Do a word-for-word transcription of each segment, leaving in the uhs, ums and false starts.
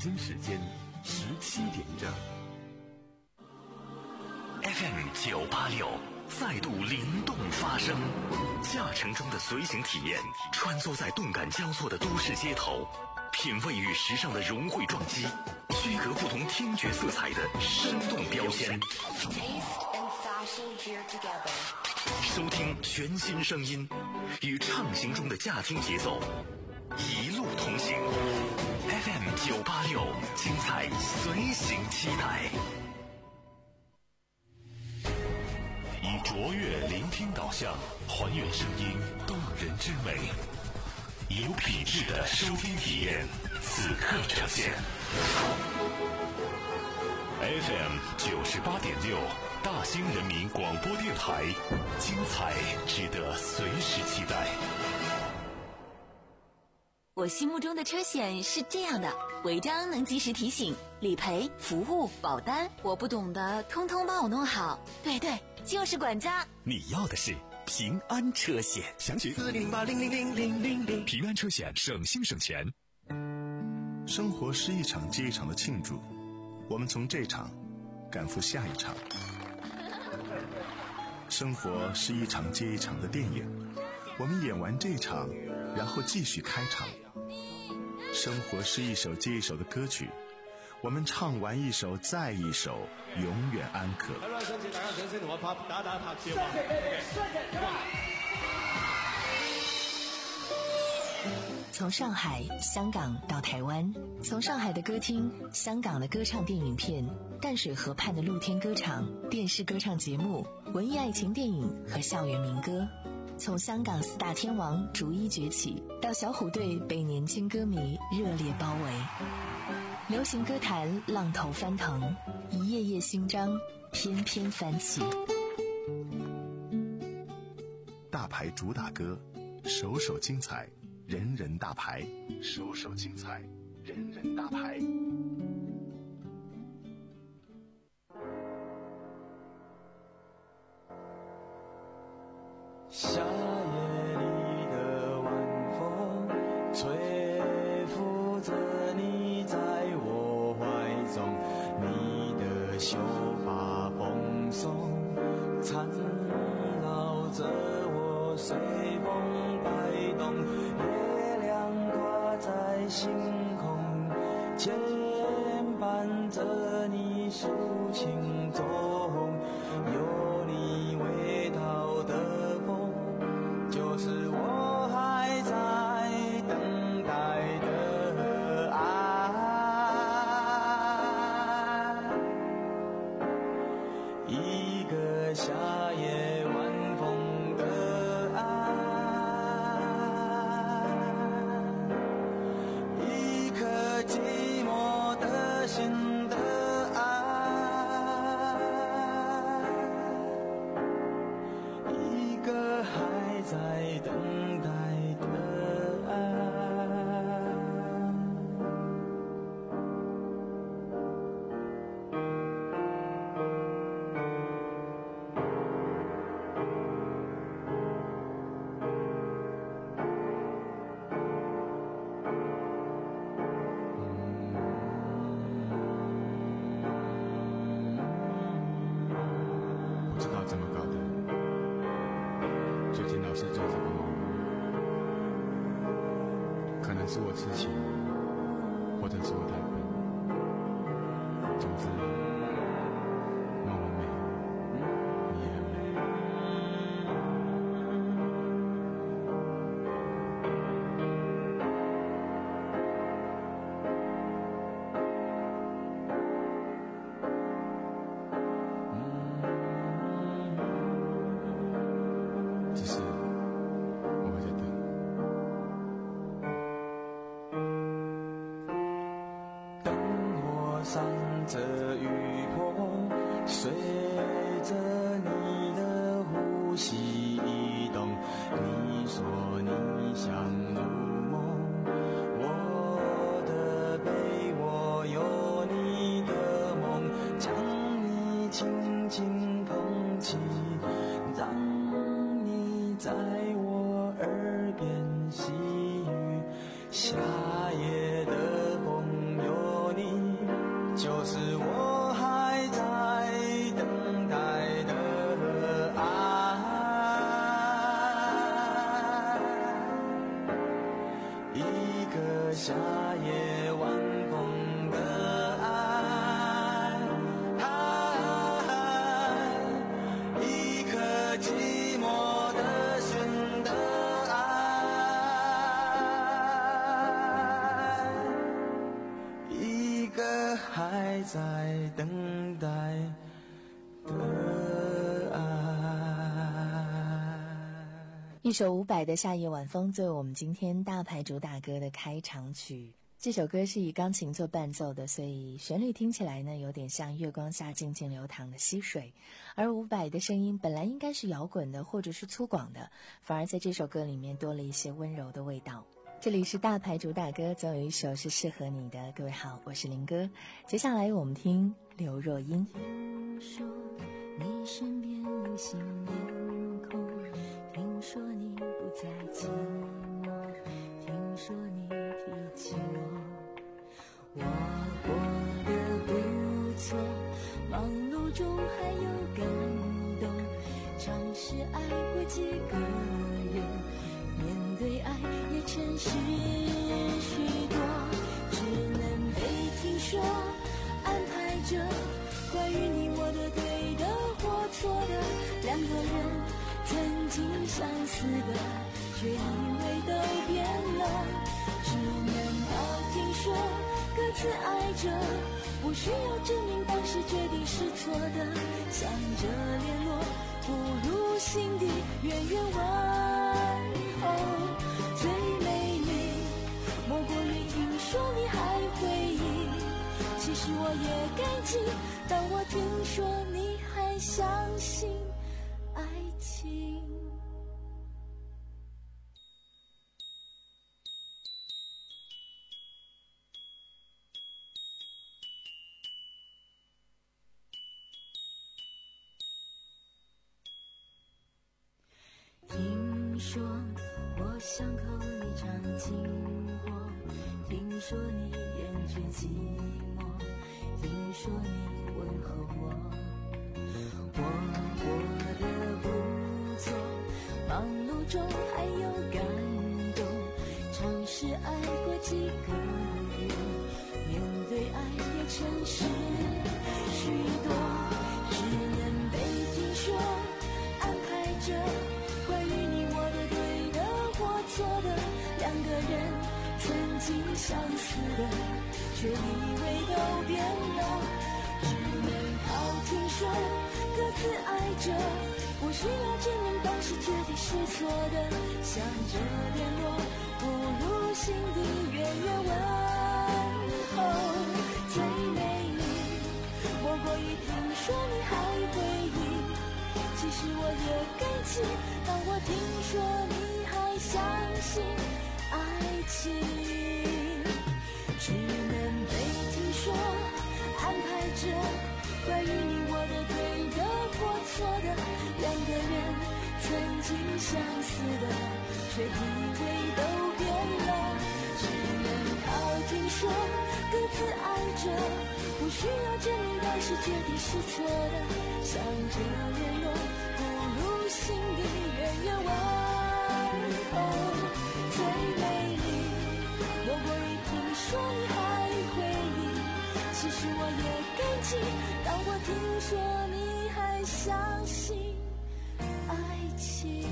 京时间十七点整。 F M 九八六再度灵动发声，驾乘中的随行体验，穿梭在动感交错的都市街头，品味与时尚的融汇撞击，区隔不同听觉色彩的生动标签。收听全新声音，与畅行中的驾听节奏，一路同行。F M 九八六，精彩随行期待。以卓越聆听导向，还原声音动人之美，有品质的收听体验，此刻呈现。F M 九十八点六，大兴人民广播电台，精彩值得随时期待。 我心目中的车险是这样的：违章能及时提醒，理赔、服务、保单，我不懂的通通帮我弄好。对对，就是管家。 你要的是平安车险，详情四零八零零零零零零。平安车险，省心省钱。 生活是一场接一场的庆祝，我们从这场赶赴下一场。生活是一场接一场的电影，我们演完这场，然后继续开场。生活是一首接一首的歌曲，我们唱完一首再一首，永远安可。 从上海、香港到台湾，从上海的歌厅、香港的歌唱电影片、淡水河畔的露天歌场、电视歌唱节目、文艺爱情电影和校园民歌，从香港四大天王逐一崛起，到小虎队被年轻歌迷热烈包围，流行歌坛浪头翻腾，一页页新章翩翩翻起。 大牌主打歌，首首精彩，人人大牌，首首精彩，人人大牌。 夏夜里的晚风吹拂着你在我怀中，你的秀发蓬松，缠绕着我随风摆动，月亮挂在星空，牵绊着你抒情中，有你味道的风，就是我还在等待的爱，一个夏夜晚风的爱，一颗寂寞的心的爱，一个还在等待的爱。 不知道怎么搞的，最近老是做这个梦，可能是我痴情，或者是我太笨，总之梦很美，你也很美。只是我还在等。 灯火闪着雨波，随着你的呼吸移动。你说你想入梦，我的被窝有你的梦，将你轻轻捧起，让你在我耳边细语。夏夜的风有你还在等待的爱。 一首伍佰的《夏夜晚风》作为我们今天大牌主打歌的开场曲。这首歌是以钢琴做伴奏的，所以旋律听起来呢有点像月光下静静流淌的溪水，而伍佰的声音本来应该是摇滚的或者是粗犷的，反而在这首歌里面多了一些温柔的味道。这里是大牌主打歌，总有一首是适合你的。各位好，我是林哥，接下来我们听刘若英。 听说你身边有新面孔，听说你不再寂寞，听说你提起我，我过得不错，忙碌中还有感动，尝试爱过几个人，面对爱也诚实许多，只能被听说安排着关于你我的对的或错的，两个人曾经相似的，却以为都变了，只能靠听说各自爱着，不需要证明当时决定是错的，想着联络不如心底远远问候，最美丽莫过于听说你还回忆，其实我也感激，当我听说你还相信爱情。听说我巷口你常经过，听说你厌倦寂寞，听说你问候我，我过得不错，忙碌中还有感动，尝试爱过几个人，面对爱也诚实许多，只能被听说安排着关于你我的对的或错的，两个人曾经相似的，却以为都变了，只能靠听说各自爱着，不需要证明当时决定是错的，想着联络不如心底远远问候，最美丽莫过于听说你还回忆，其实我也感激，当我听说你还相信爱情，只能被听说安排着关于你我的对的或错的，两个人曾经相似的，却以为都变了，只能靠听说各自爱着，不需要证明当时决定是错的，想着联络不如心底远远问候，最美丽莫过于听说你还回忆，其实我也感激，当我听说你还相信爱情。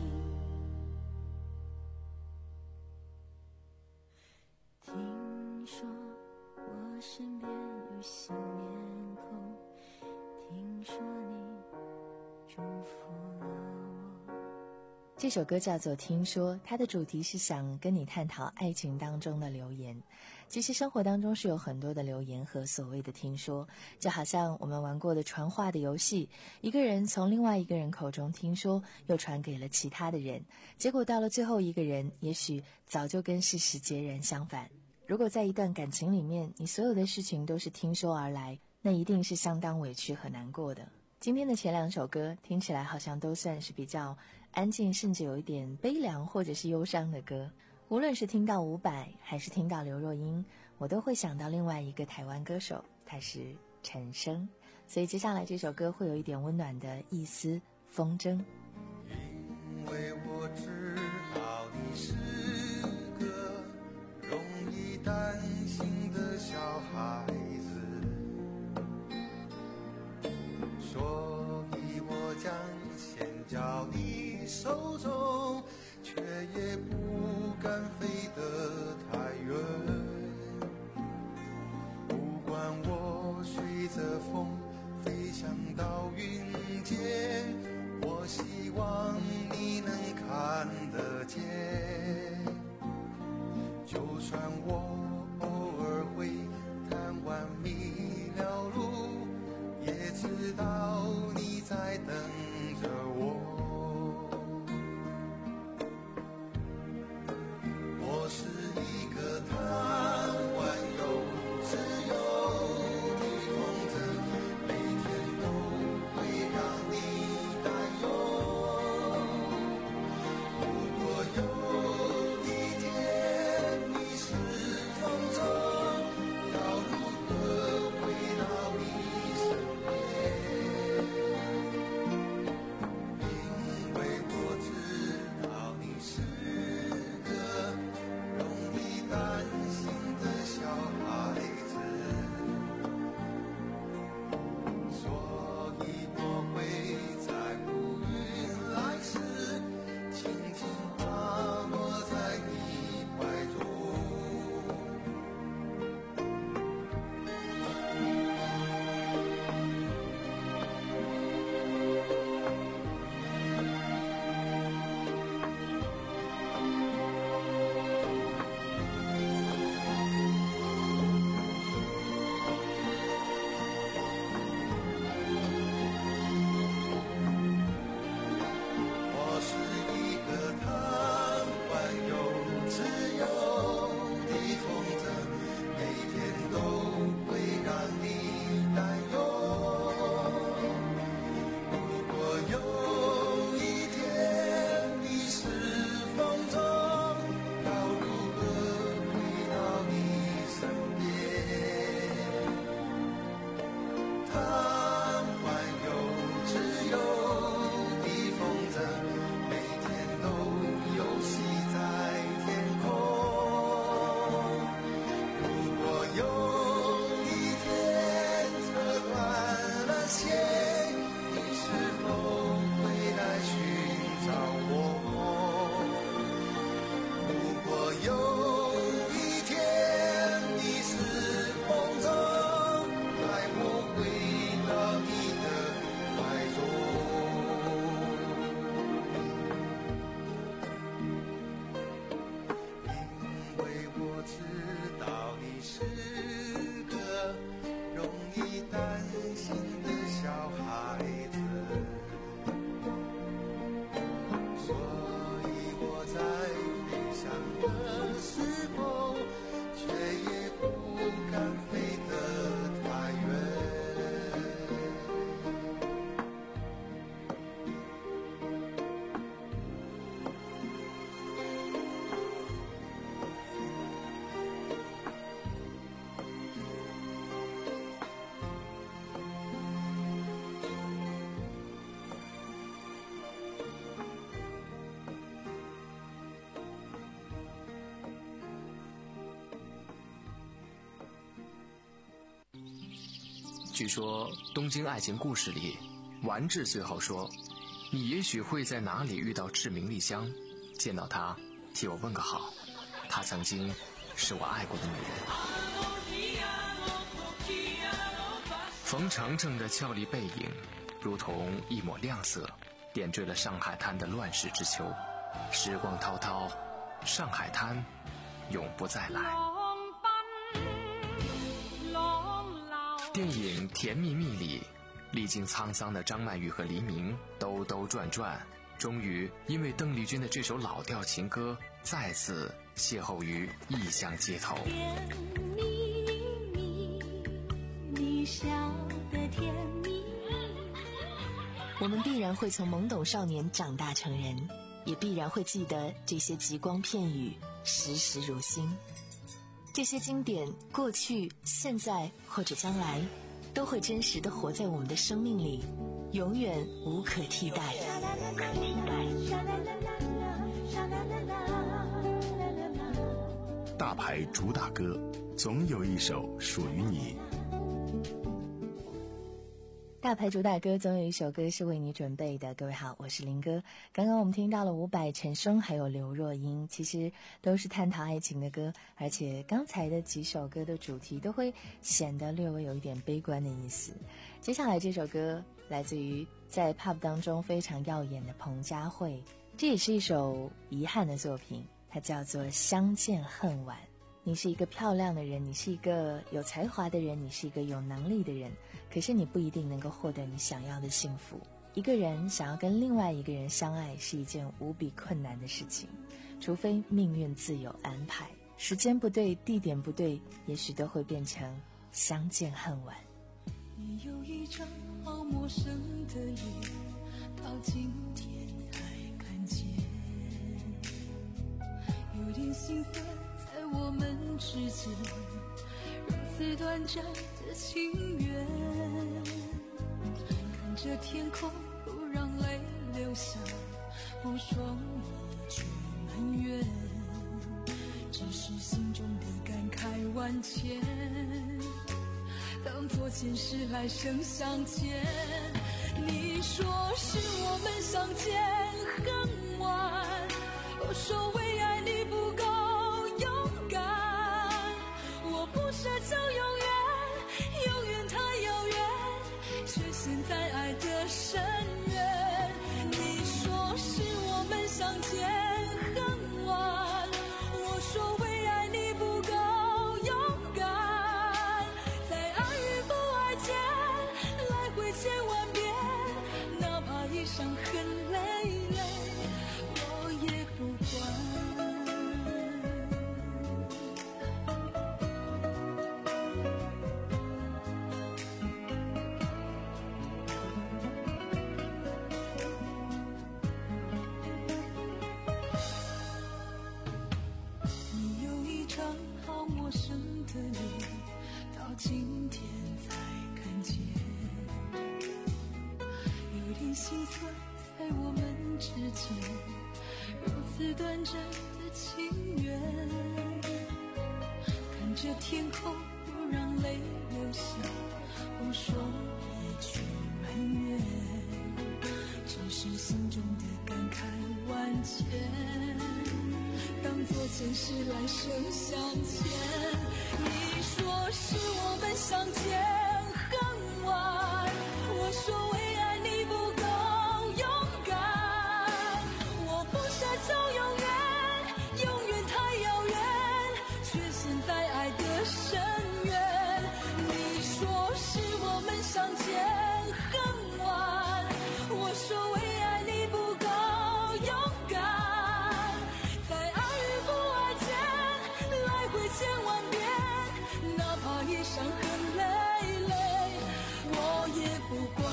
听说我身边有新面孔，听说你祝福了我。 这首歌叫做《听说》，它的主题是想跟你探讨爱情当中的流言。其实生活当中是有很多的流言和所谓的听说，就好像我们玩过的传话的游戏，一个人从另外一个人口中听说，又传给了其他的人，结果到了最后一个人，也许早就跟事实截然相反。如果在一段感情里面，你所有的事情都是听说而来，那一定是相当委屈和难过的。今天的前两首歌听起来好像都算是比较安静，甚至有一点悲凉或者是忧伤的歌。无论是听到伍佰还是听到刘若英，我都会想到另外一个台湾歌手，他是陈升。所以接下来这首歌会有一点温暖的一丝风筝。 因为我知道你是个容易担心的小孩子，所以我将线交你手中，却也不敢飞得太远。不管着风飞翔到云间，我希望你能看得见。就算我偶尔会贪玩迷了路，也知道你在等着我。我是一个贪玩又自由的风筝，每天都会让你担忧。如果有一天你是风筝，要如何回到你身边？因为我知道你是个容易担心的小孩子，所以我会在乌云来时轻轻滑落在你怀中。我是一个贪玩又自由的风筝，每天都会让你担忧。如果有一天你是风筝，要如何回到你身边？贪玩又自由的风筝，每天都游戏在天空。如果有一天车断了线，你是否会来寻找我？如果有一天你是风筝，带我回到你的怀中。因为我知道你是个容易担心的小孩子，所以我在飞翔的时候，却也不敢飞得太远。 据说《东京爱情故事》里，丸治最后说：“你也许会在哪里遇到志明丽香，见到她，替我问个好。她曾经是我爱过的女人。”冯程程的俏丽背影，如同一抹亮色，点缀了上海滩的乱世之秋。时光滔滔，上海滩永不再来。电影《甜蜜蜜》里，历经沧桑的张曼玉和黎明兜兜转转，终于因为邓丽君的这首老调情歌，再次邂逅于异乡街头。 甜蜜蜜，你笑得甜蜜。 我们必然会从懵懂少年长大成人，也必然会记得这些极光片语，时时如新。这些经典，过去、现在或者将来，都会真实地活在我们的生命里，永远无可替代。 大牌主打歌，总有一首属于你。 大大牌主打歌总有一首歌是为你准备的。各位好，我是林哥。刚刚我们听到了伍佰、陈升还有刘若英，其实都是探讨爱情的歌，而且刚才的几首歌的主题都会显得略微有一点悲观的意思。接下来这首歌来自于在 pub 当中非常耀眼的彭佳慧，这也是一首遗憾的作品，它叫做《相见恨晚》。你是一个漂亮的人，你是一个有才华的人，你是一个有能力的人，可是你不一定能够获得你想要的幸福。一个人想要跟另外一个人相爱是一件无比困难的事情，除非命运自有安排，时间不对，地点不对，也许都会变成相见恨晚。 你有一张好陌生的脸，到今天才看见，有点心酸在我们之间，如此短暂的情缘，看着天空不让泪流下，无双一句埋怨，只是心中的感慨万千，当作前世来生相见。你说是我们相见恨晚，我说为爱你不够勇敢，我不奢求永远，永远太遥远，却陷在爱的深渊。你说是我们相见恨晚，我说为爱你不够勇敢，在爱与不爱间来回千万遍，哪怕一伤痕累累，我也不管。你有一张好陌生的脸，到今天才看见，有点心酸在我们之间，如此短暂的情缘，看着天空不让泪流下，不说一句埋怨，只是心中的感慨万千，当作前世来生相见。你说是我们相见恨晚，我说为爱你不够勇敢，我不奢求永远，永远太遥远，却陷在爱的深渊。你说是我们相见恨晚，我说为爱你不够勇敢，在爱与不爱间来回千万遍，哪怕一伤痕累累，我也不管。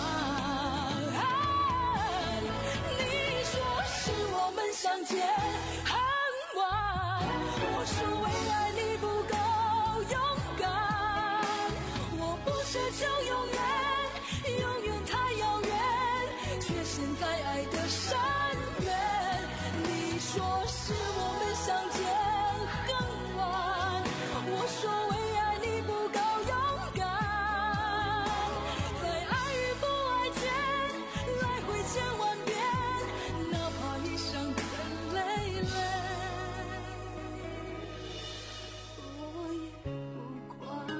你说是我们相见恨晚，我说为爱你不够勇敢，我不奢求永远，永远太遥远，却陷在爱的深渊。你说是我们相见恨晚，我说为爱你不够勇敢，在爱与不爱间来回千万遍，哪怕一伤痕累累，我也不管。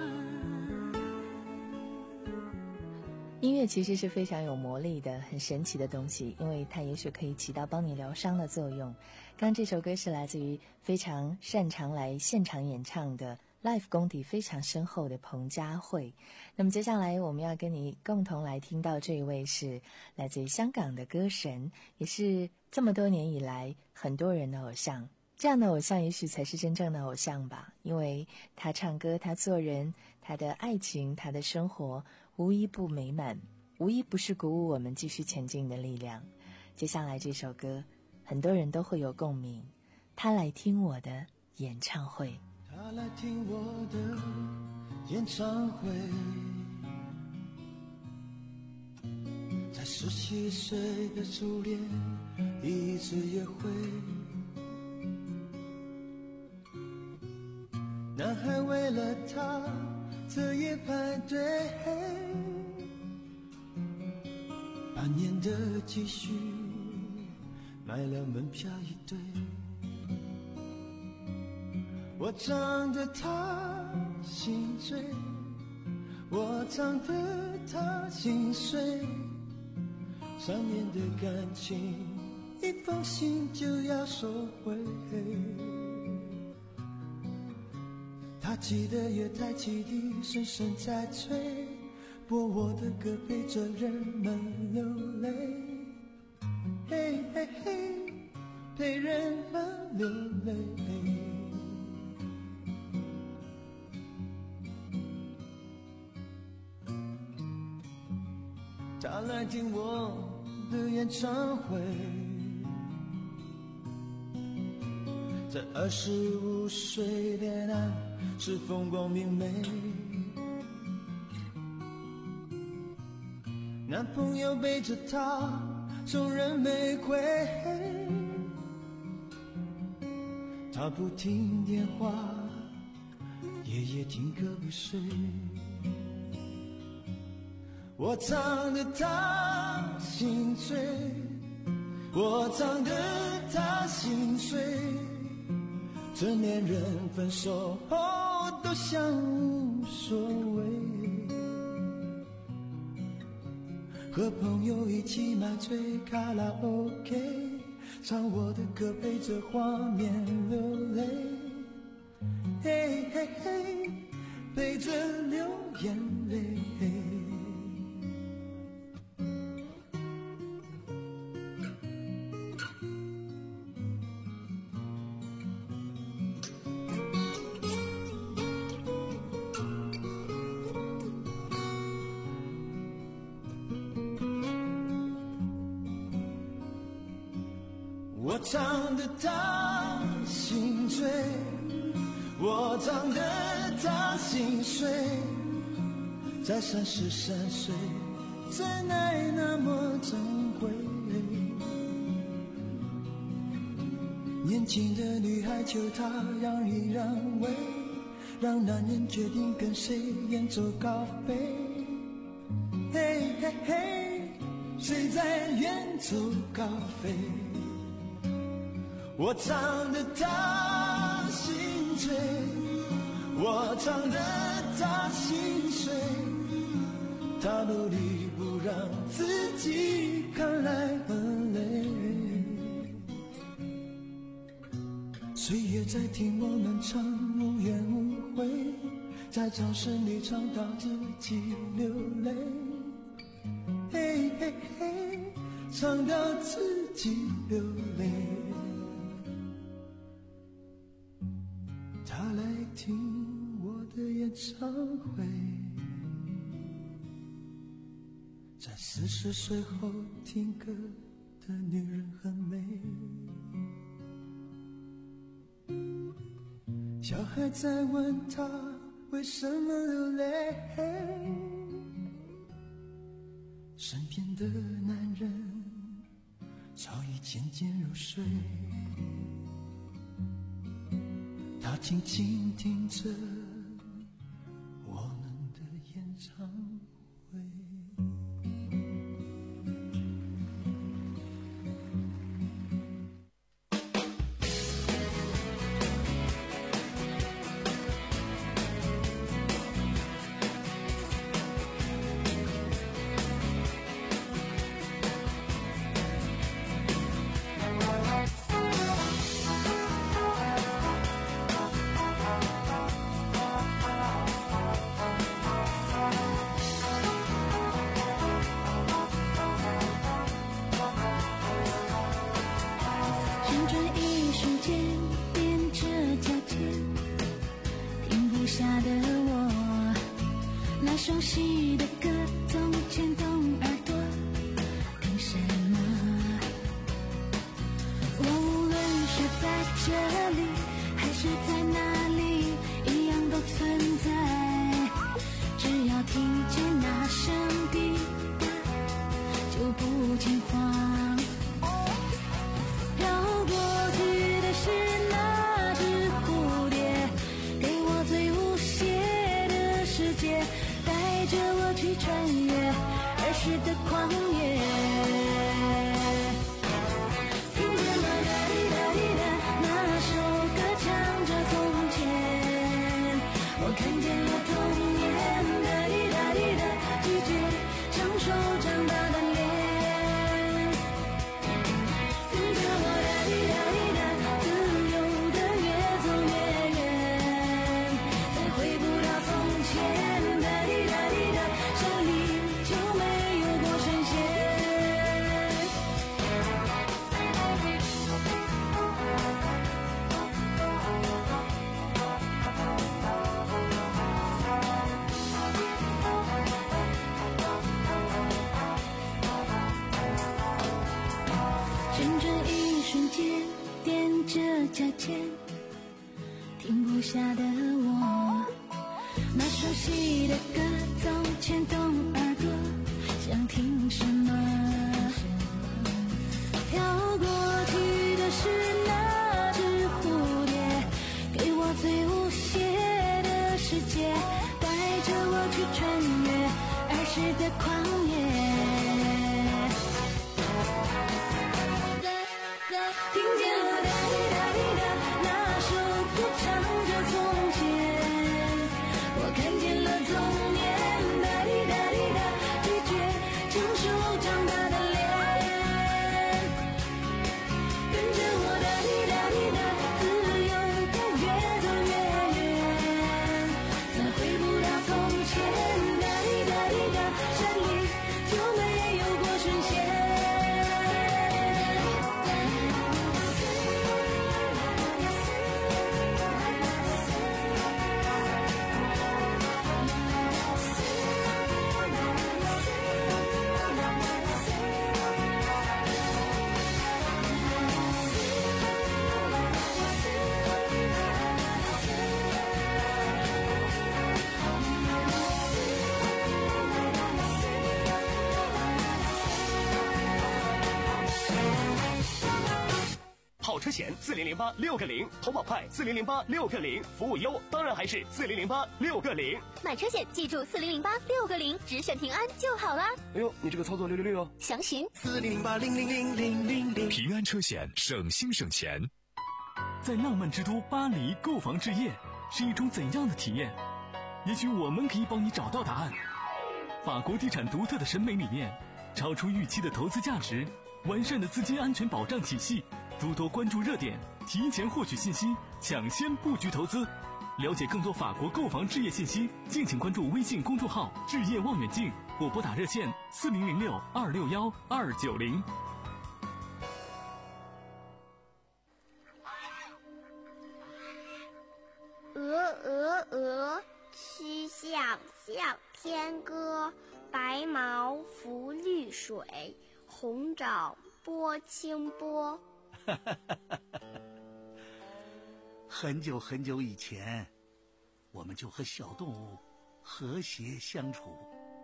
音乐其实是非常有魔力的，很神奇的东西，因为它也许可以起到帮你疗伤的作用。刚这首歌是来自于非常擅长来现场演唱的 live 功底非常深厚的彭佳慧。那么接下来我们要跟你共同来听到这一位是来自于香港的歌神，也是这么多年以来很多人的偶像。这样的偶像也许才是真正的偶像吧，因为他唱歌，他做人，他的爱情，他的生活无一不美满，无一不是鼓舞我们继续前进的力量。接下来这首歌很多人都会有共鸣，他来听我的演唱会。 他来听我的演唱会，在十七岁的初恋一次约会，男孩为了她彻夜排队， 那年的积蓄买了门票一对，我唱得他心醉，我唱得他心碎，三年的感情一封信就要收回，他记得月台汽笛声声在催，播我的歌陪着人们流泪，嘿嘿嘿，陪人们流泪。他来听我的演唱会，在二十五岁恋爱是风光明媚，男朋友背着她送人玫瑰，她不听电话，夜夜听歌不睡，我唱得她心醉，我唱得她心碎，成年人分手后都像无所谓，和朋友一起买醉卡拉 OK， 唱我的歌陪着画面流泪，嘿嘿嘿，陪着流眼泪。我唱得他心醉，我唱得他心碎，在三十三岁，真爱那么珍贵，年轻的女孩求他让一让位，让男人决定跟谁远走高飞，嘿嘿嘿，谁在远走高飞，我唱得他心醉，我唱得他心碎，他努力不让自己看来很累，岁月在听我们唱无怨无悔，在掌声里唱到自己流泪，嘿嘿嘿，唱到自己流泪，他来听我的演唱会，在四十岁后听歌的女人很美，小孩在问他为什么流泪，身边的男人早已渐渐入睡，他静静听着我们的演唱会。 熟悉的歌总牵动耳朵，听什么？我无论是在这里还是在哪里，一样都存在。只要听见那声滴答，就不惊慌。绕过去的是那只蝴蝶，给我最无邪的世界。带带着我去穿越儿时的旷野。听见了哒滴哒滴哒那首歌唱着从前，我看见了童年哒滴哒滴哒拒绝成熟长大的脸。跟着我哒滴哒滴哒自由的越走越远，再回不了从前哒滴哒滴哒，山里就没有过神仙。整整一瞬间，踮着脚尖，停不下的我，那熟悉的歌总牵动耳朵，想听什么？飘过去的是那只蝴蝶，给我最无邪的世界，带着我去穿越儿时的旷野。听见了哒滴哒滴哒那首歌唱着从前，我看见了童年哒滴哒滴哒拒绝成熟长大的脸。跟着我哒滴哒滴哒自由的越走越远，再回不了从前哒滴哒滴哒，山里就没有过神仙。 跑车险四零零八六个零，投保快四零零八六个零，服务优当然还是四零零八六个零。 买车险记住四零零八六个零，只选平安就好啦。 哎呦，你这个操作六六六哦！ 详询四零零八零零零零零零。 平安车险，省心省钱。 在浪漫之都巴黎购房置业是一种怎样的体验？也许我们可以帮你找到答案。法国地产独特的审美理念，超出预期的投资价值，完善的资金安全保障体系，诸多关注热点，提前获取信息，抢先布局投资。了解更多法国购房置业信息，敬请关注微信公众号置业望远镜，或拨打热线四零零六二六幺二九零。 鹅鹅鹅，曲项向天歌。白毛浮绿水，红掌拨清波。 很久很久以前，我们就和小动物和谐相处。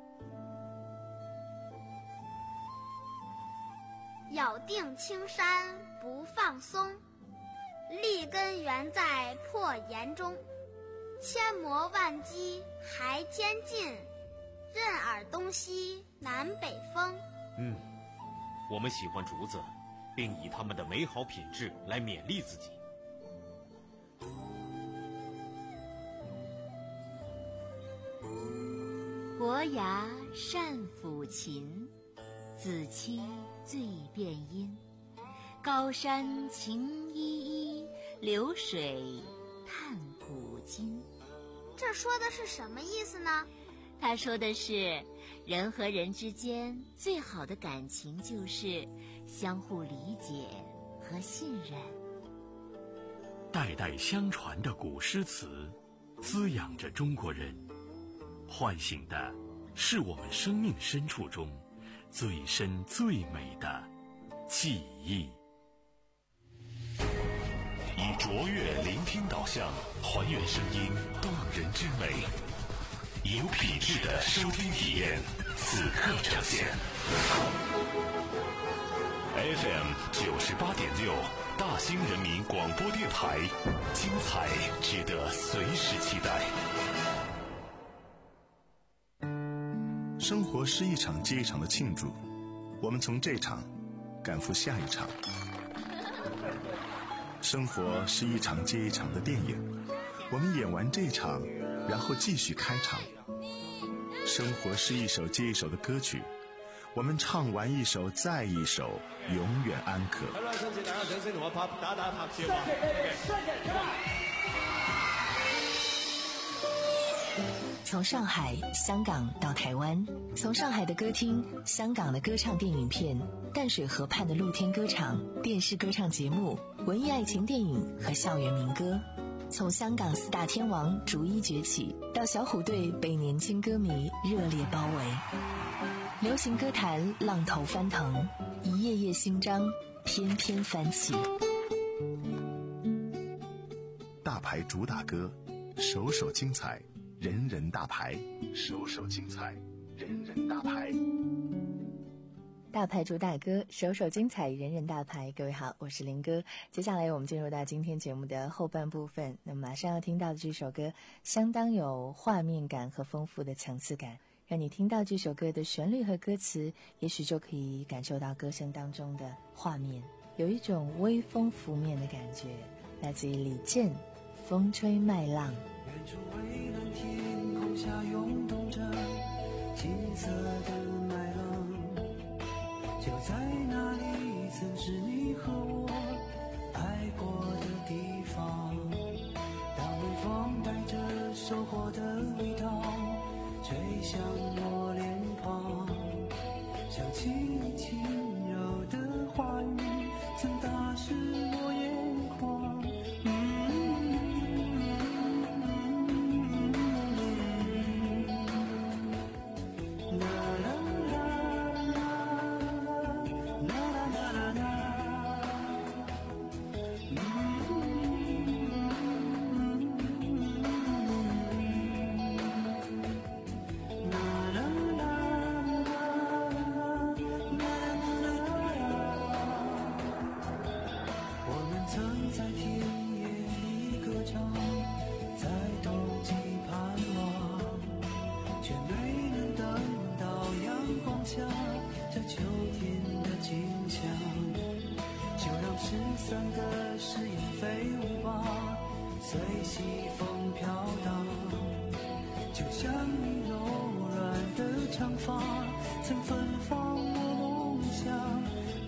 咬定青山不放松，立根原在破岩中。千磨万击还坚劲，任尔东西南北风。 嗯，我们喜欢竹子，并以它们的美好品质来勉励自己。 伯牙善抚琴，子期最辨音。高山晴依依，流水叹古今。 这说的是什么意思呢？ 他说的是，人和人之间最好的感情就是相互理解和信任。 代代相传的古诗词，滋养着中国人，唤醒的是我们生命深处中最深最美的记忆。以卓越聆听导向，还原声音动人之美，有品质的收听体验，此刻呈现。F M 九十八点六，大兴人民广播电台，精彩值得随时期待。 生活是一场接一场的庆祝，我们从这场赶赴下一场。生活是一场接一场的电影，我们演完这场，然后继续开场。生活是一首接一首的歌曲，我们唱完一首再一首，永远安可。 好啦，想請大家掌聲同我拍打打拍照啊！ 從上海、香港到台灣，從上海的歌廳、香港的歌唱電影片、淡水河畔的露天歌場、電視歌唱節目、文藝愛情電影和校園民歌，從香港四大天王逐一崛起，到小虎隊被年輕歌迷熱烈包圍，流行歌壇浪頭翻騰，一頁頁新章翩翩翻起。 大牌主打歌，首首精彩，人人大牌，首首精彩，人人大牌。 大牌主打歌，首首精彩，人人大牌。各位好，我是林哥。接下来我们进入到今天节目的后半部分。那么马上要听到的这首歌，相当有画面感和丰富的层次感。让你听到这首歌的旋律和歌词，也许就可以感受到歌声当中的画面，有一种微风拂面的感觉。来自于李健，《风吹麦浪》。 远处蔚蓝天空下涌动着金色的麦浪，就在那里曾是你和我爱过的地方。当微风带着收获的味道吹向我脸庞，想起你轻柔的话语曾打湿我眼眶。三个誓言飞舞吧，随西风飘荡，就像你柔软的长发曾芬芳我梦想。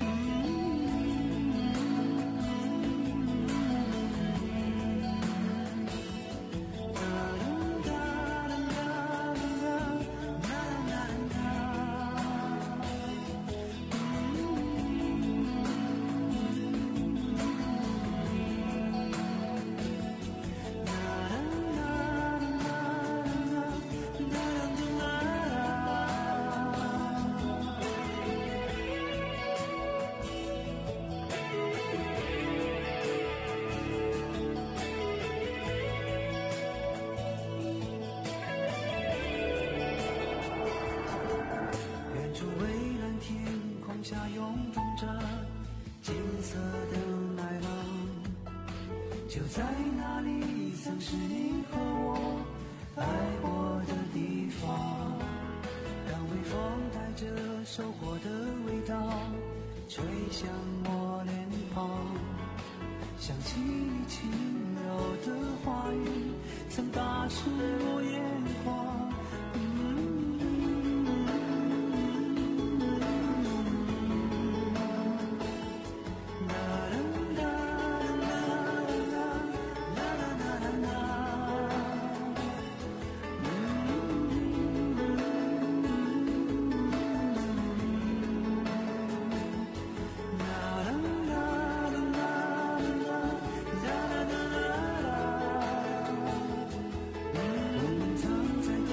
就在那里曾是你和我爱过的地方，让微风带着收获的味道吹向我脸庞，想起你轻柔的话语曾打湿我眼眶。在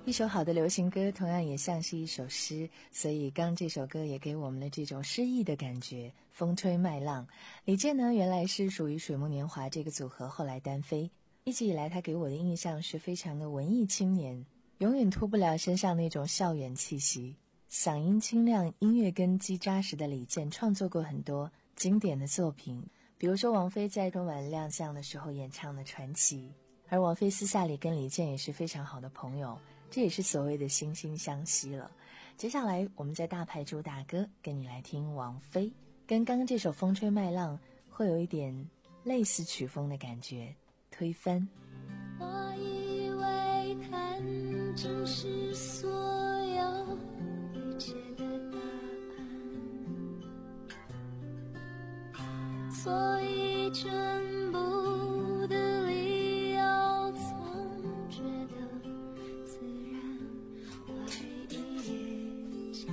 一首好的流行歌同样也像是一首诗，所以刚这首歌也给我们了这种诗意的感觉。风吹麦浪，李健呢原来是属于水木年华这个组合，后来单飞。一直以来他给我的印象是非常的文艺青年，永远脱不了身上那种校园气息。嗓音清亮，音乐根基扎实的李健创作过很多经典的作品，比如说王菲在春晚亮相的时候演唱的《传奇》，而王菲私下里跟李健也是非常好的朋友，这也是所谓的惺惺相惜了。接下来我们在大牌主打歌跟你来听王菲，跟刚刚这首风吹麦浪会有一点类似曲风的感觉，推翻。 我以为谈正是所有一切的答案，所以全部的理由总觉得自然，怀疑也渐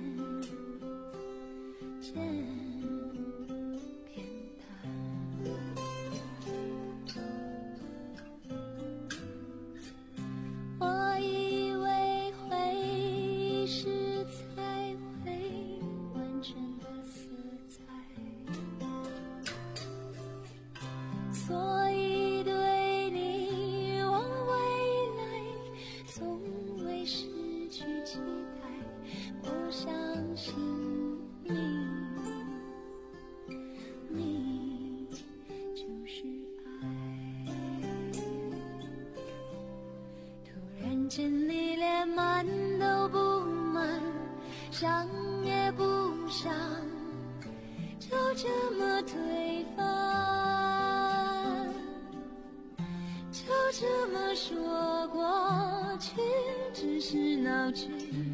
渐偏淡。我以为回忆是才会完整的色彩，所以对你往未来从未失去期待。我相信你，你就是爱。突然间你连满都不满，想也不想，就这么推翻，就这么说过去只是闹剧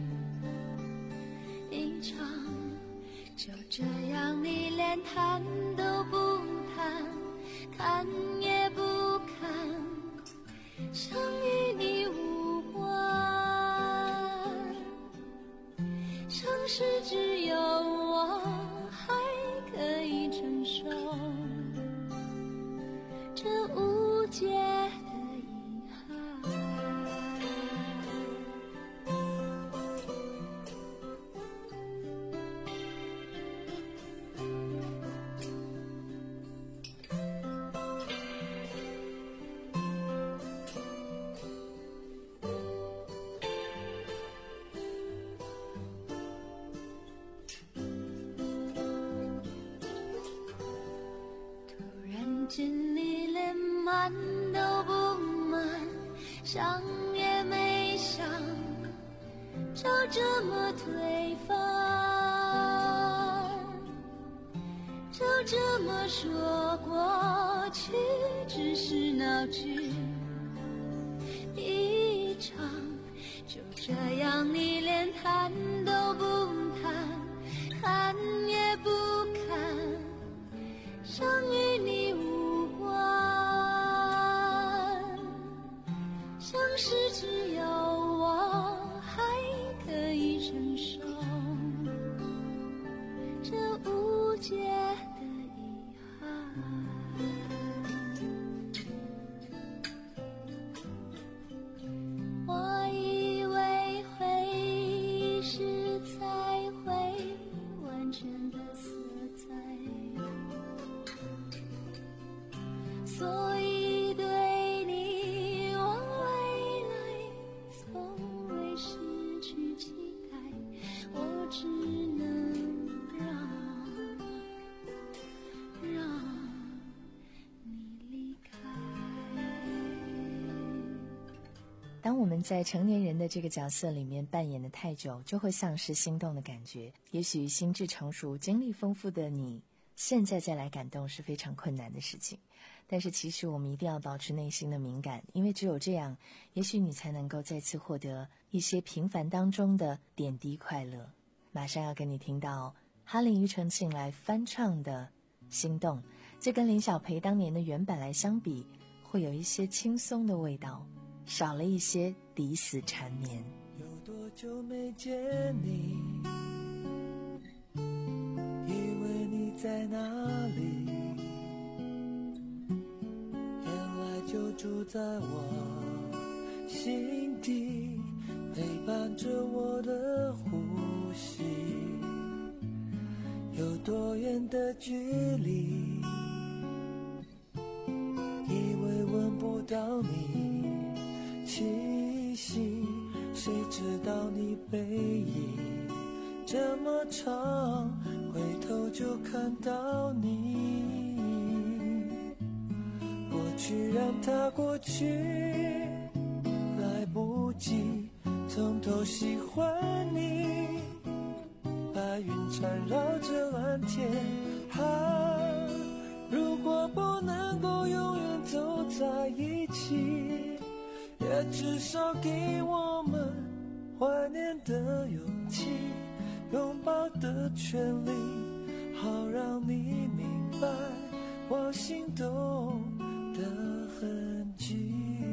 一场，就这样你连谈都不谈，看也不看，像与你无关，像是只有我还可以承受这无解的遗憾。见你连满都不满，想也没想，就这么推翻，就这么说过去只是闹剧一场，就这样你连谈都不谈，看也不看，像与你无关，像是只有我还可以承受这无解的遗憾。我以为回忆是才会完全的色彩，所以对你往未来从未失去期待，我只能让让你离开。 当我们在成年人的这个角色里面扮演的太久，就会丧失心动的感觉。也许心智成熟、经历丰富的你，现在再来感动是非常困难的事情。但是其实我们一定要保持内心的敏感，因为只有这样，也许你才能够再次获得一些平凡当中的点滴快乐。马上要跟你听到哈林庾澄庆来翻唱的心动，这跟林小培当年的原版来相比，会有一些轻松的味道，少了一些抵死缠绵。 有多久没见你，以为你在哪里，原来就住在我心底。 陪伴着我的呼吸，有多远的距离，以为闻不到你气息，谁知道你背影这么长，回头就看到你。过去让它过去，来不及从头喜欢你。白云缠绕着蓝天，啊，如果不能够永远走在一起，也至少给我们怀念的勇气，拥抱的权利，好让你明白我心动的痕迹。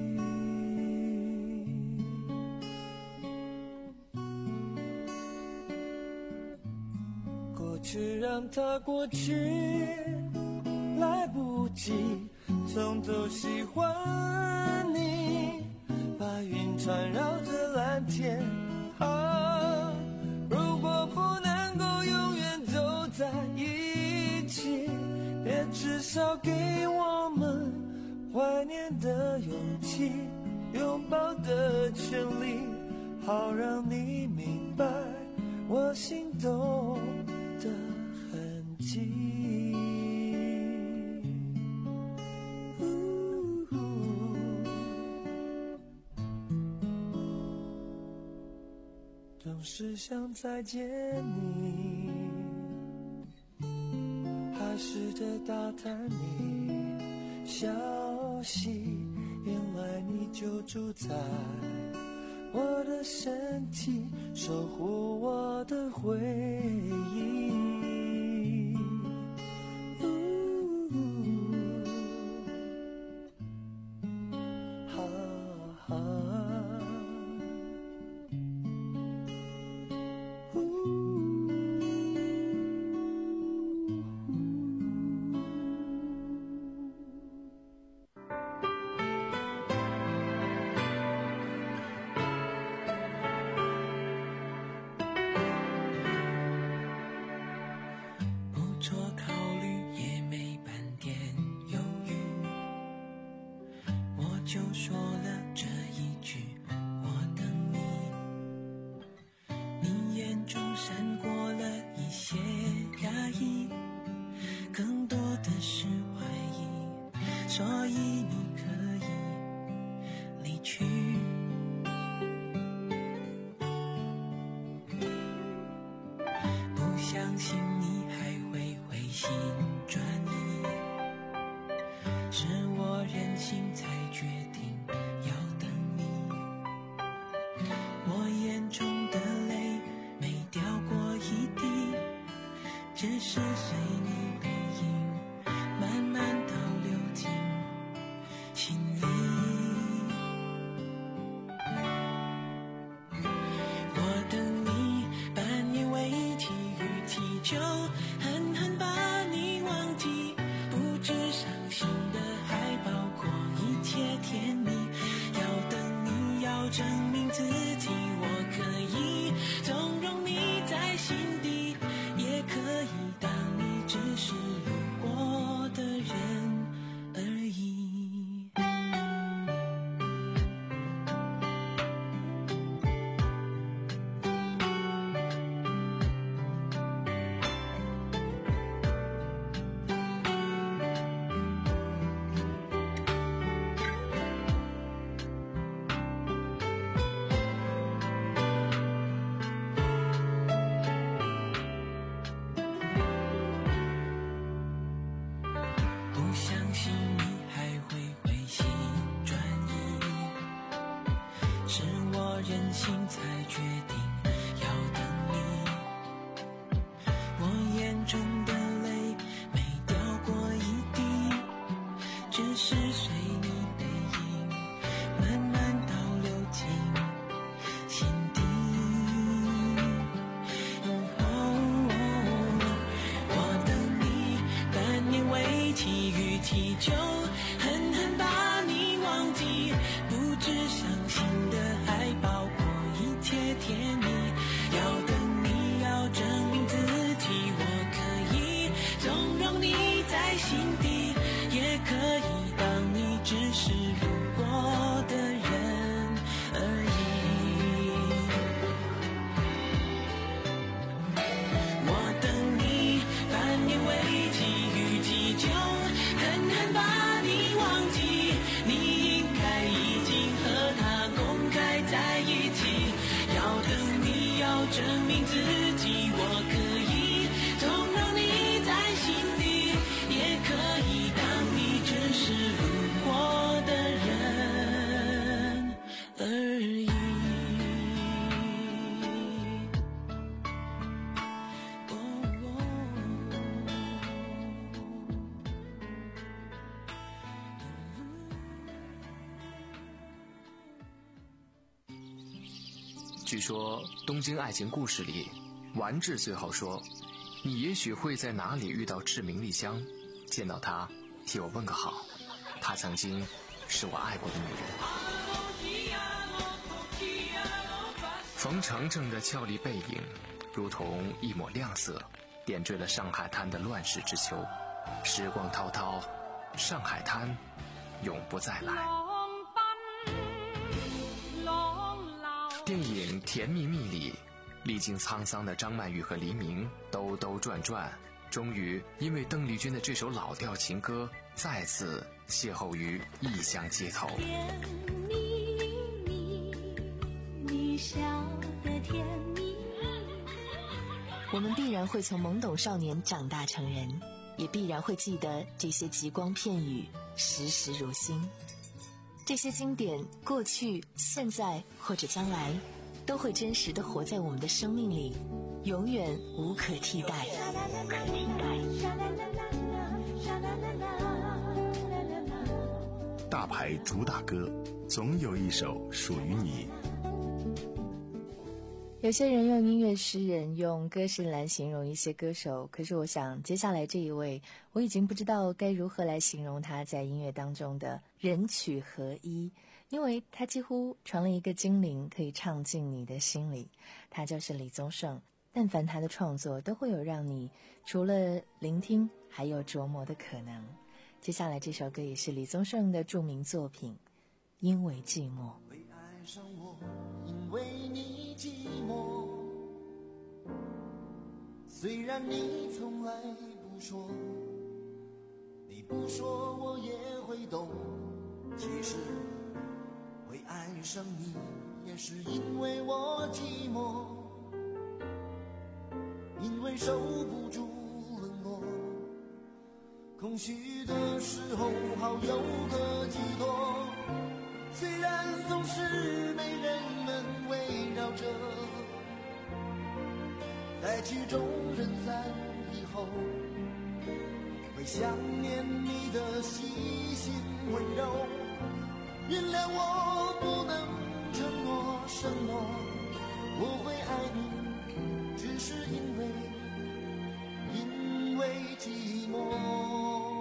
过去让它过去，来不及从头喜欢你。白云缠绕着蓝天，啊，如果不能够永远走在一起，也至少给我们怀念的勇气，拥抱的权利，好让你明白我心动的痕迹。总是想再见你，还试着打探你消息，原来你就住在我的身体，守护我的回忆。就说了这一句我等你，你眼中闪过了一些压抑，更多的是怀疑，所以你可以离去。不相信你还会回心转意，是我任性才决定要等你。我眼中的泪没掉过一滴，只是随你背影慢慢倒流进心里。我等你半年为期与祈求，狠狠把你忘记，不止伤心的还包括一切甜蜜。要等你，要证明自己，我可以纵容你在心底，也可以当你只是路过的人而已。不相信你还会回心转意，是我任性才决定要等你。我眼中的泪没掉过一滴，只是随你背影慢慢倒流进心底。我等你半年为期与祈求，狠狠把你忘记，不止伤心的还包括一在心底，也可以当你只是路过的人而已。我等你半年为期与其久，狠狠把你忘记，你应该已经和他公开在一起。要等你要证明自己，我可以纵容你在心底，也可以当你只是路过的人而已。 据说《东京爱情故事》里，丸治最后说：“你也许会在哪里遇到志明丽香，见到她，替我问个好。她曾经是我爱过的女人。”冯程程的俏丽背影，如同一抹亮色，点缀了上海滩的乱世之秋。时光滔滔，上海滩永不再来。电影《甜蜜蜜》里，历经沧桑的张曼玉和黎明兜兜转转，终于因为邓丽君的这首老调情歌，再次邂逅于异乡街头。 甜蜜蜜，你笑得甜蜜。 我们必然会从懵懂少年长大成人，也必然会记得这些极光片语，时时如新。这些经典，过去、现在或者将来，都会真实地活在我们的生命里，永远无可替代。 大牌主打歌，总有一首属于你。 有些人用音乐诗人、用歌声来形容一些歌手，可是我想接下来这一位，我已经不知道该如何来形容他在音乐当中的人曲合一，因为他几乎成了一个精灵，可以唱进你的心里。他就是李宗盛，但凡他的创作都会有让你除了聆听还有琢磨的可能。接下来这首歌也是李宗盛的著名作品《因为寂寞》。 会爱上我，因为你寂寞，虽然你从来不说，你不说我也会懂。其实会爱上你，也是因为我寂寞，因为守不住冷落，空虚的时候好有个寄托。虽然总是被人们围绕着，在曲终人散以后，会想念你的细心温柔。原谅我不能承诺什么，我会爱你，只是因为因为寂寞。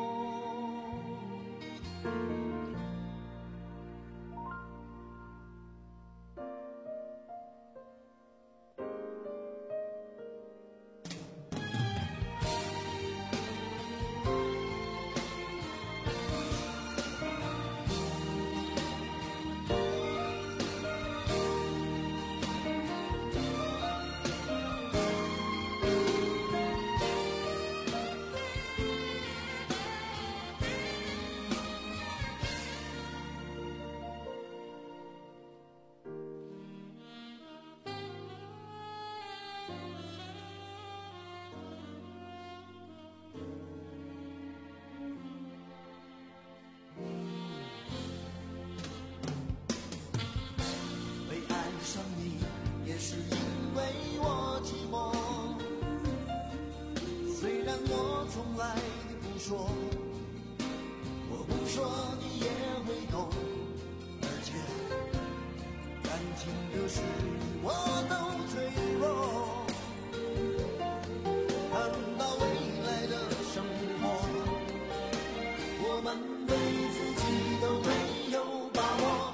上你也是因为我寂寞，虽然我从来不说，我不说你也会懂，而且感情的事我都脆弱。看到未来的生活，我们对自己都没有把握。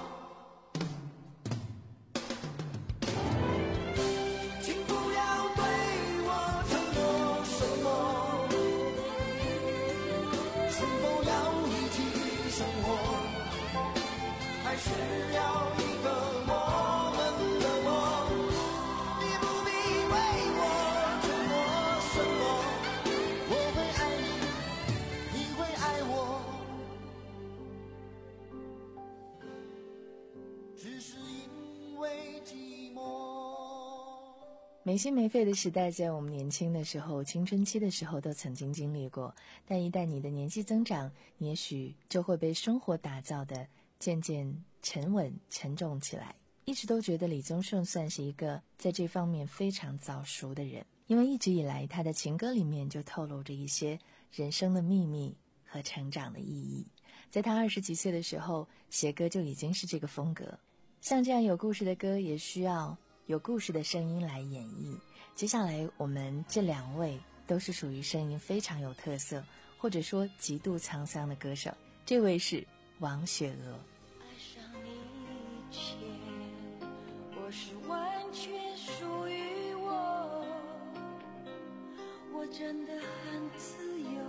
没心没肺的时代，在我们年轻的时候、青春期的时候都曾经经历过，但一旦你的年纪增长，你也许就会被生活打造的渐渐沉稳、沉重起来。一直都觉得李宗盛算是一个在这方面非常早熟的人，因为一直以来他的情歌里面就透露着一些人生的秘密和成长的意义。在他二十几岁的时候，写歌就已经是这个风格。像这样有故事的歌，也需要有故事的声音来演绎。接下来我们这两位都是属于声音非常有特色，或者说极度沧桑的歌手。这位是王雪娥。 爱上你一切，我是完全属于我，我真的很自由，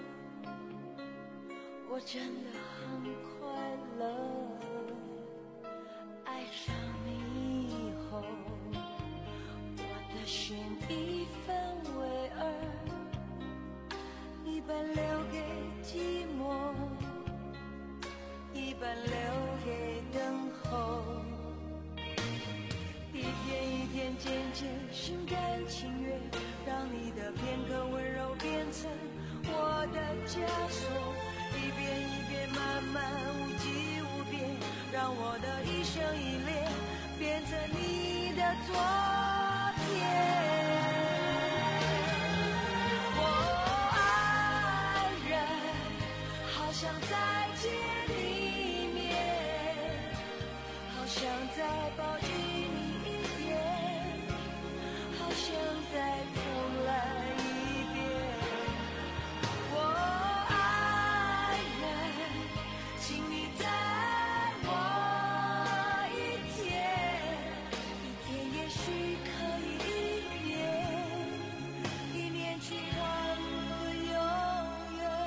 我真的很快乐。爱上你以后，我的心一分为二，一半留给寂寞，一半留给等候。一天一天渐渐心甘情愿，让你的片刻温柔变成我的枷锁，一遍一遍慢慢无际无边，让我的一生一恋变成你的昨天。我爱人，好想再见你一面，好想再抱紧你一点，好想再重来一遍。我爱人，请你再我一天，一天也许可以一年，一年去换个永远。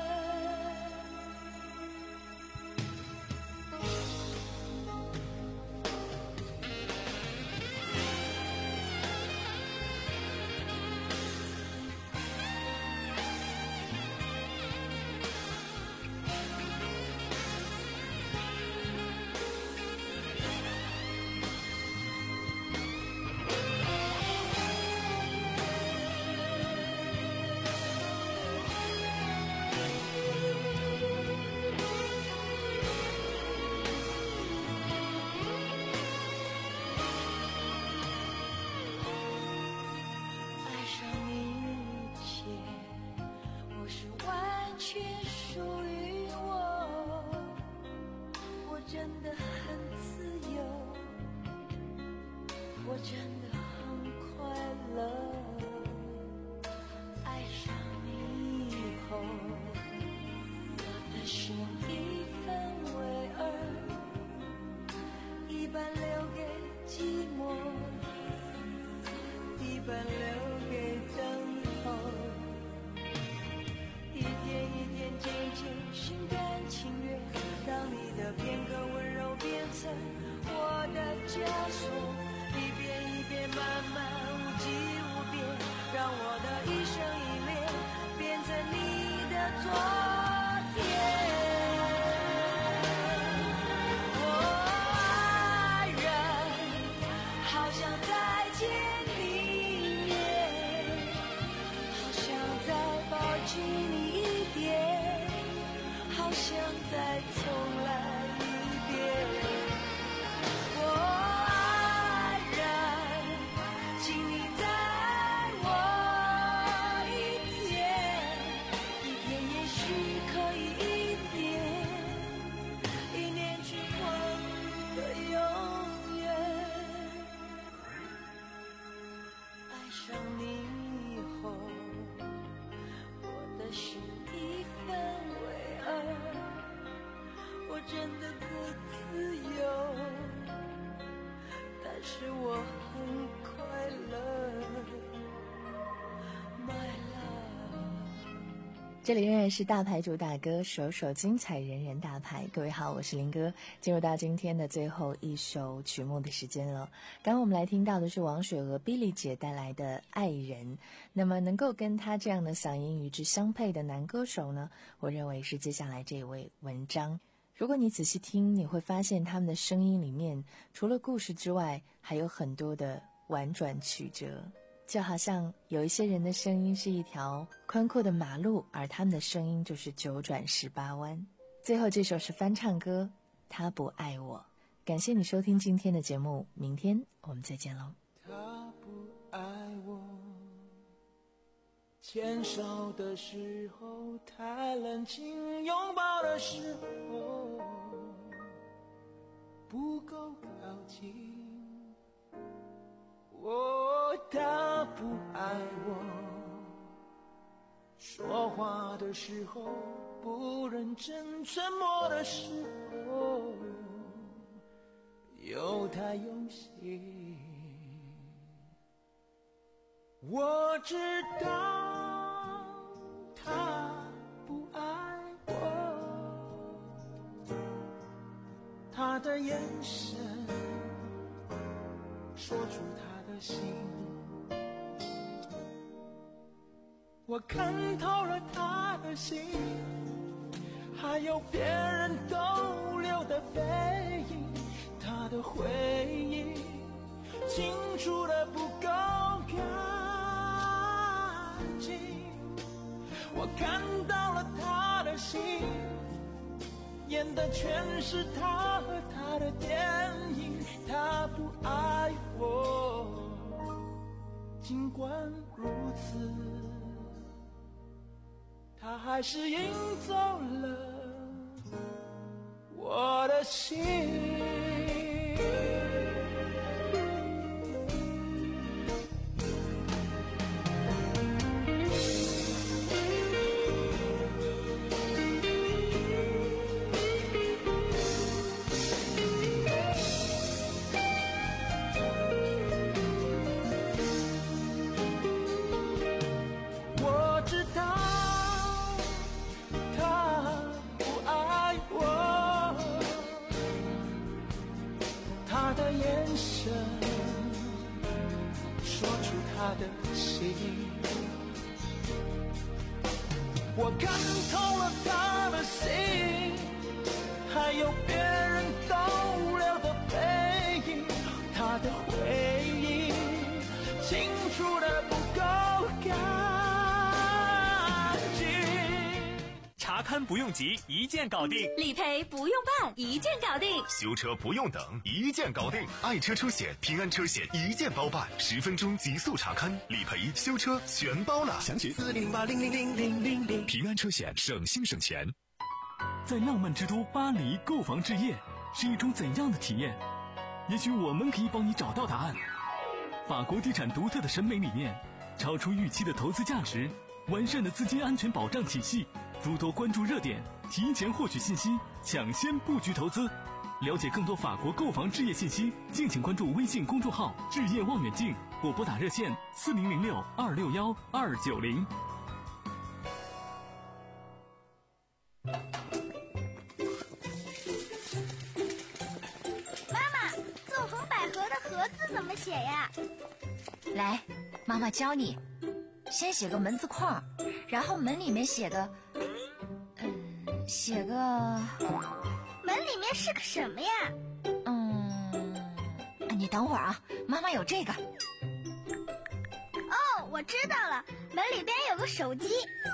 爱上你一切，我是完全属于我，我真的很自由，我真的很快乐。爱上你以后，我的心一分为二，一半留给寂寞，一半留给等候。一天一天渐渐心甘情愿，让你的片刻温柔变成我的枷锁，一遍一遍慢慢无际无边，让我的一生一恋变成你的昨天。我爱人，好想再见你一面，好想再抱紧你一点，好想再重来一遍。我爱人，请你再我一天，一天也许可以一年，一年去换个永远。爱上你以后，我的心一分为二，我真的不自由，但是我很快乐。My love。 这里仍然是大牌主打歌，首首精彩，人人大牌。各位好，我是林哥，进入到今天的最后一首曲目的时间了。刚刚我们来听到的是王雪娥 Billy 姐带来的《爱人》。那么能够跟她这样的嗓音与之相配的男歌手呢，我认为是接下来这位文章。如果你仔细听，你会发现他们的声音里面除了故事之外，还有很多的婉转曲折。 就好像有一些人的声音是一条宽阔的马路，而他们的声音就是九转十八弯。最后这首是翻唱歌，他不爱我。感谢你收听今天的节目，明天我们再见喽。 他不爱我，牵手的时候太冷清，拥抱的时候不够靠近。哦，他不爱我，说话的时候不认真，沉默的时候又太用心。我知道他不爱我，他的眼神说出他的心，我看透了他的心，还有别人逗留的背影，他的回忆清楚的不够干净。我看到了他的心，演的全是他和他的电影。他不爱我，尽管如此，他还是赢走了我的心。他的心，我看透了他的心，还有别人逗留的背影，他的回忆清楚的不够干净。 查勘不用急，一键搞定； 理赔不用办，一键搞定； 修车不用等，一键搞定。爱车出险，平安车险一键包办，十分钟极速查勘、理赔、修车全包了。详询四零八零零零零零零。平安车险，省心省钱。 在浪漫之都巴黎购房置业是一种怎样的体验？也许我们可以帮你找到答案。法国地产独特的审美理念，超出预期的投资价值，完善的资金安全保障体系，诸多关注热点，提前获取信息，抢先布局投资。了解更多法国购房置业信息，敬请关注微信公众号置业望远镜，或拨打热线四零零六二六幺二九零。 妈妈，纵横捭阖的阖字怎么写呀？ 来，妈妈教你。先写个门字框，然后门里面写个，嗯，写个。 门里面是个什么呀？ 嗯，你等会儿啊，妈妈有这个。 哦，我知道了，门里边有个手机。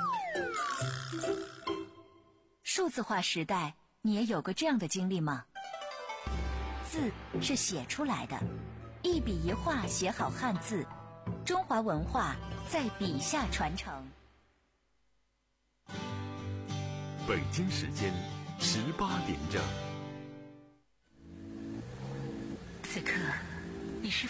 数字化时代，你也有个这样的经历吗？字是写出来的，一笔一画写好汉字，中华文化在笔下传承。 北京时间十八点整。 此刻，你是否